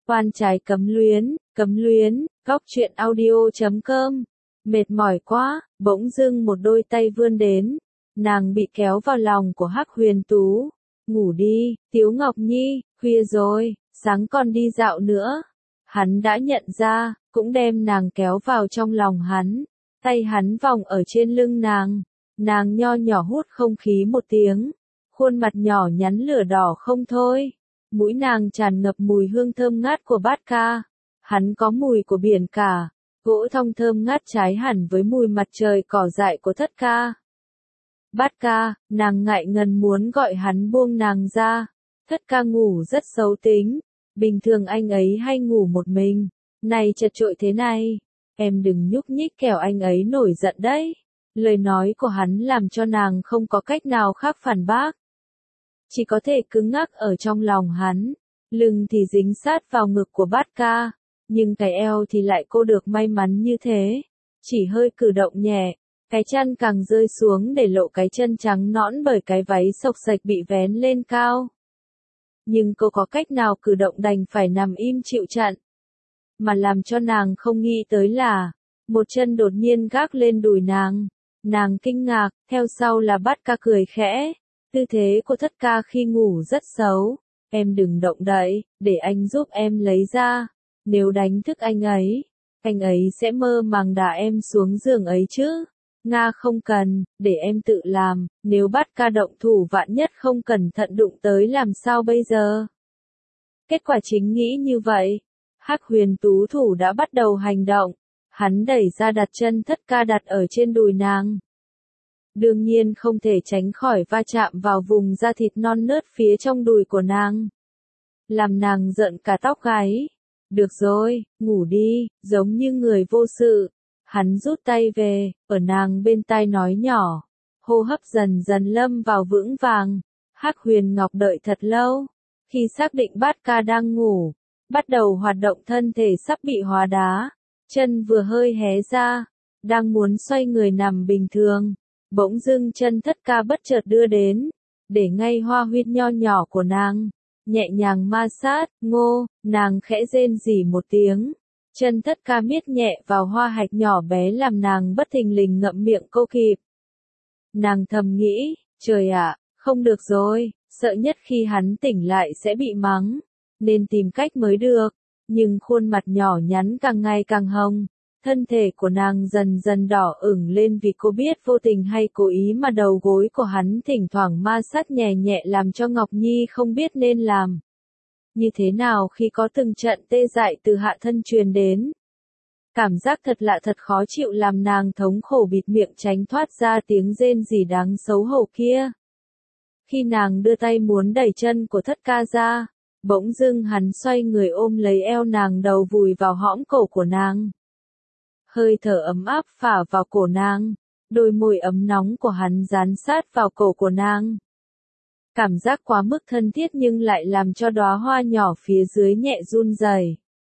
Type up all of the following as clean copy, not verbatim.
Oan trái cấm luyến, góc truyện audio.com. Mệt mỏi quá, bỗng dưng một đôi tay vươn đến, nàng bị kéo vào lòng của Hắc Huyền Tú. Ngủ đi, Tiếu Ngọc Nhi, khuya rồi, sáng còn đi dạo nữa. Hắn đã nhận ra, cũng đem nàng kéo vào trong lòng hắn, tay hắn vòng ở trên lưng nàng nho nhỏ hút không khí một tiếng, khuôn mặt nhỏ nhắn lửa đỏ không thôi. Mũi nàng tràn ngập mùi hương thơm ngát của bát ca, hắn có mùi của biển cả, gỗ thông thơm ngát trái hẳn với mùi mặt trời cỏ dại của Thất ca. Bát ca, nàng ngại ngần muốn gọi hắn buông nàng ra. Thất ca ngủ rất xấu tính, bình thường anh ấy hay ngủ một mình, này chật chội thế này, em đừng nhúc nhích kẻo anh ấy nổi giận đấy. Lời nói của hắn làm cho nàng không có cách nào khác phản bác, chỉ có thể cứng ngắc ở trong lòng hắn. Lưng thì dính sát vào ngực của bát ca, nhưng cái eo thì lại cô được may mắn như thế, chỉ hơi cử động nhẹ, cái chân càng rơi xuống để lộ cái chân trắng nõn bởi cái váy xộc xệch bị vén lên cao. Nhưng cô có cách nào cử động đành phải nằm im chịu trận. Mà làm cho nàng không nghĩ tới là, một chân đột nhiên gác lên đùi nàng kinh ngạc, theo sau là bát ca cười khẽ. Tư thế của Thất ca khi ngủ rất xấu, em đừng động đậy, để anh giúp em lấy ra, nếu đánh thức anh ấy sẽ mơ màng đả em xuống giường ấy chứ. Nga không cần, để em tự làm, nếu bát ca động thủ vạn nhất không cẩn thận đụng tới làm sao bây giờ? Kết quả chính nghĩ như vậy, Hắc Huyền Tú thủ đã bắt đầu hành động, hắn đẩy ra đặt chân Thất ca đặt ở trên đùi nàng. Đương nhiên không thể tránh khỏi va chạm vào vùng da thịt non nớt phía trong đùi của nàng, làm nàng giận cả tóc gáy. Được rồi, ngủ đi, giống như người vô sự. Hắn rút tay về, ở nàng bên tai nói nhỏ, hô hấp dần dần lâm vào vững vàng. Hắc Huyền Ngọc đợi thật lâu, khi xác định bát ca đang ngủ, bắt đầu hoạt động thân thể sắp bị hóa đá, chân vừa hơi hé ra, đang muốn xoay người nằm bình thường. Bỗng dưng chân Thất ca bất chợt đưa đến, để ngay hoa huyệt nho nhỏ của nàng, nhẹ nhàng ma sát. Ngô, nàng khẽ rên rỉ một tiếng, chân Thất ca miết nhẹ vào hoa hạch nhỏ bé làm nàng bất thình lình ngậm miệng cô kịp. Nàng thầm nghĩ, trời ạ, không được rồi, sợ nhất khi hắn tỉnh lại sẽ bị mắng, nên tìm cách mới được. Nhưng khuôn mặt nhỏ nhắn càng ngày càng hồng. Thân thể của nàng dần dần đỏ ửng lên vì cô biết vô tình hay cố ý mà đầu gối của hắn thỉnh thoảng ma sát nhẹ nhẹ làm cho Ngọc Nhi không biết nên làm như thế nào khi có từng trận tê dại từ hạ thân truyền đến. Cảm giác thật lạ thật khó chịu làm nàng thống khổ bịt miệng tránh thoát ra tiếng rên rỉ đáng xấu hổ kia. Khi nàng đưa tay muốn đẩy chân của Thất ca ra, bỗng dưng hắn xoay người ôm lấy eo nàng, đầu vùi vào hõm cổ của nàng. Hơi thở ấm áp phả vào cổ nàng, đôi môi ấm nóng của hắn dán sát vào cổ của nàng. Cảm giác quá mức thân thiết nhưng lại làm cho đóa hoa nhỏ phía dưới nhẹ run rẩy.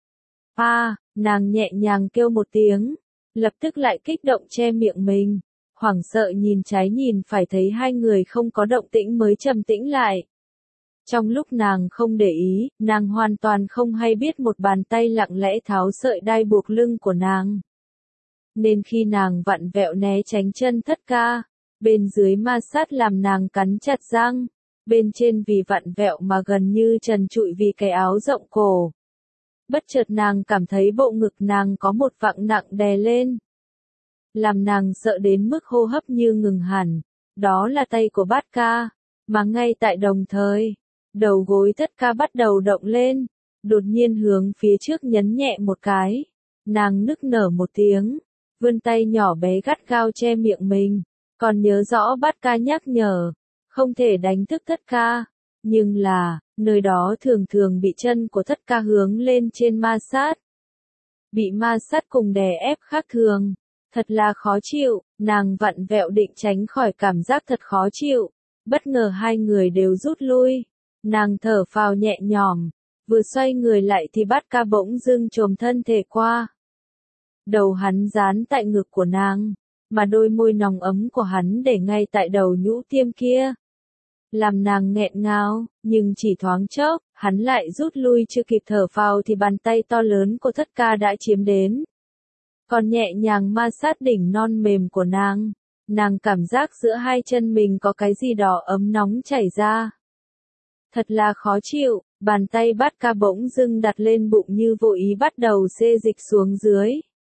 Nàng nhẹ nhàng kêu một tiếng, lập tức lại kích động che miệng mình, hoảng sợ nhìn trái nhìn phải thấy hai người không có động tĩnh mới trầm tĩnh lại. Trong lúc nàng không để ý, nàng hoàn toàn không hay biết một bàn tay lặng lẽ tháo sợi đai buộc lưng của nàng. Nên khi nàng vặn vẹo né tránh chân Thất ca, bên dưới ma sát làm nàng cắn chặt răng, bên trên vì vặn vẹo mà gần như trần trụi vì cái áo rộng cổ. Bất chợt nàng cảm thấy bộ ngực nàng có một vặng nặng đè lên, làm nàng sợ đến mức hô hấp như ngừng hẳn. Đó là tay của bát ca, mà ngay tại đồng thời, đầu gối Thất ca bắt đầu động lên, đột nhiên hướng phía trước nhấn nhẹ một cái. Nàng nức nở một tiếng, vươn tay nhỏ bé gắt gao che miệng mình, còn nhớ rõ bát ca nhắc nhở, không thể đánh thức Thất ca, nhưng là, nơi đó thường thường bị chân của Thất ca hướng lên trên ma sát. Bị ma sát cùng đè ép khác thường, thật là khó chịu, nàng vặn vẹo định tránh khỏi cảm giác thật khó chịu, bất ngờ hai người đều rút lui, nàng thở phào nhẹ nhõm, vừa xoay người lại thì bát ca bỗng dưng chồm thân thể qua. Đầu hắn dán tại ngực của nàng, mà đôi môi nóng ấm của hắn để ngay tại đầu nhũ tiêm kia. Làm nàng nghẹn ngào, nhưng chỉ thoáng chốc, Hắn lại rút lui chưa kịp thở phào thì bàn tay to lớn của Thất Ca đã chiếm đến. Còn nhẹ nhàng ma sát đỉnh non mềm của nàng. Nàng cảm giác giữa hai chân mình có cái gì đó ấm nóng chảy ra. Thật là khó chịu, bàn tay Bát Ca bỗng dưng đặt lên bụng như vô ý bắt đầu xê dịch xuống dưới.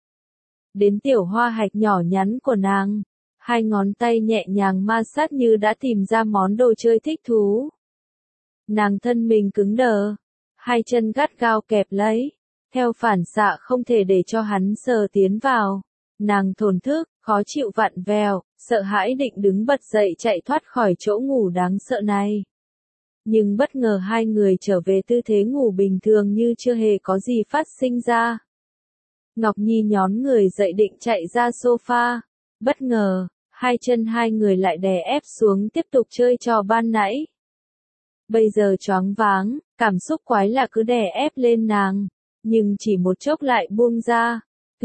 Đến tiểu hoa hạch nhỏ nhắn của nàng. Hai ngón tay nhẹ nhàng ma sát như đã tìm ra món đồ chơi thích thú. Nàng thân mình cứng đờ. Hai chân gắt gao kẹp lấy. Theo phản xạ không thể để cho hắn sờ tiến vào. Nàng thổn thức, khó chịu vặn vẹo, sợ hãi định đứng bật dậy chạy thoát khỏi chỗ ngủ đáng sợ này. Nhưng bất ngờ hai người trở về tư thế ngủ bình thường như chưa hề có gì phát sinh ra. Ngọc Nhi nhón người dậy định chạy ra sofa. Bất ngờ, hai chân hai người lại đè ép xuống tiếp tục chơi trò ban nãy. Bây giờ choáng váng, cảm xúc quái lạ cứ đè ép lên nàng, nhưng chỉ một chốc lại buông ra.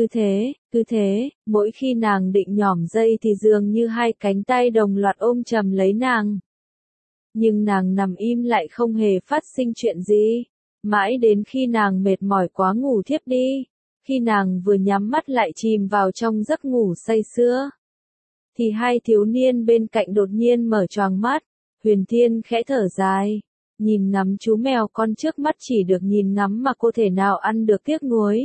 Cứ thế, mỗi khi nàng định nhỏm dây thì dường như hai cánh tay đồng loạt ôm chầm lấy nàng. Nhưng nàng nằm im lại không hề phát sinh chuyện gì. Mãi đến khi nàng mệt mỏi quá ngủ thiếp đi. Khi nàng vừa nhắm mắt lại chìm vào trong giấc ngủ say sưa. Thì hai thiếu niên bên cạnh đột nhiên mở choàng mắt. Huyền Thiên khẽ thở dài. Nhìn ngắm chú mèo con trước mắt chỉ được nhìn ngắm mà cô thể nào ăn được tiếc nuối.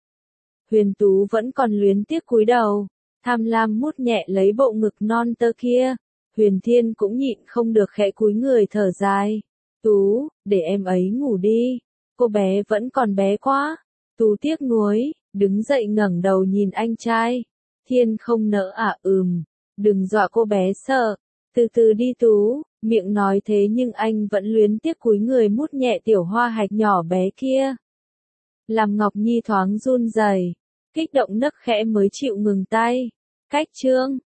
Huyền Tú vẫn còn luyến tiếc cúi đầu. Tham lam mút nhẹ lấy bộ ngực non tơ kia. Huyền Thiên cũng nhịn không được khẽ cúi người thở dài. Tú, để em ấy ngủ đi. Cô bé vẫn còn bé quá. Tú tiếc nuối, đứng dậy ngẩng đầu nhìn anh trai. Thiên không nỡ đừng dọa cô bé sợ. Từ từ đi Tú, miệng nói thế nhưng anh vẫn luyến tiếc cúi người mút nhẹ tiểu hoa hạch nhỏ bé kia. Làm Ngọc Nhi thoáng run rẩy, kích động nấc khẽ mới chịu ngừng tay. Cách chương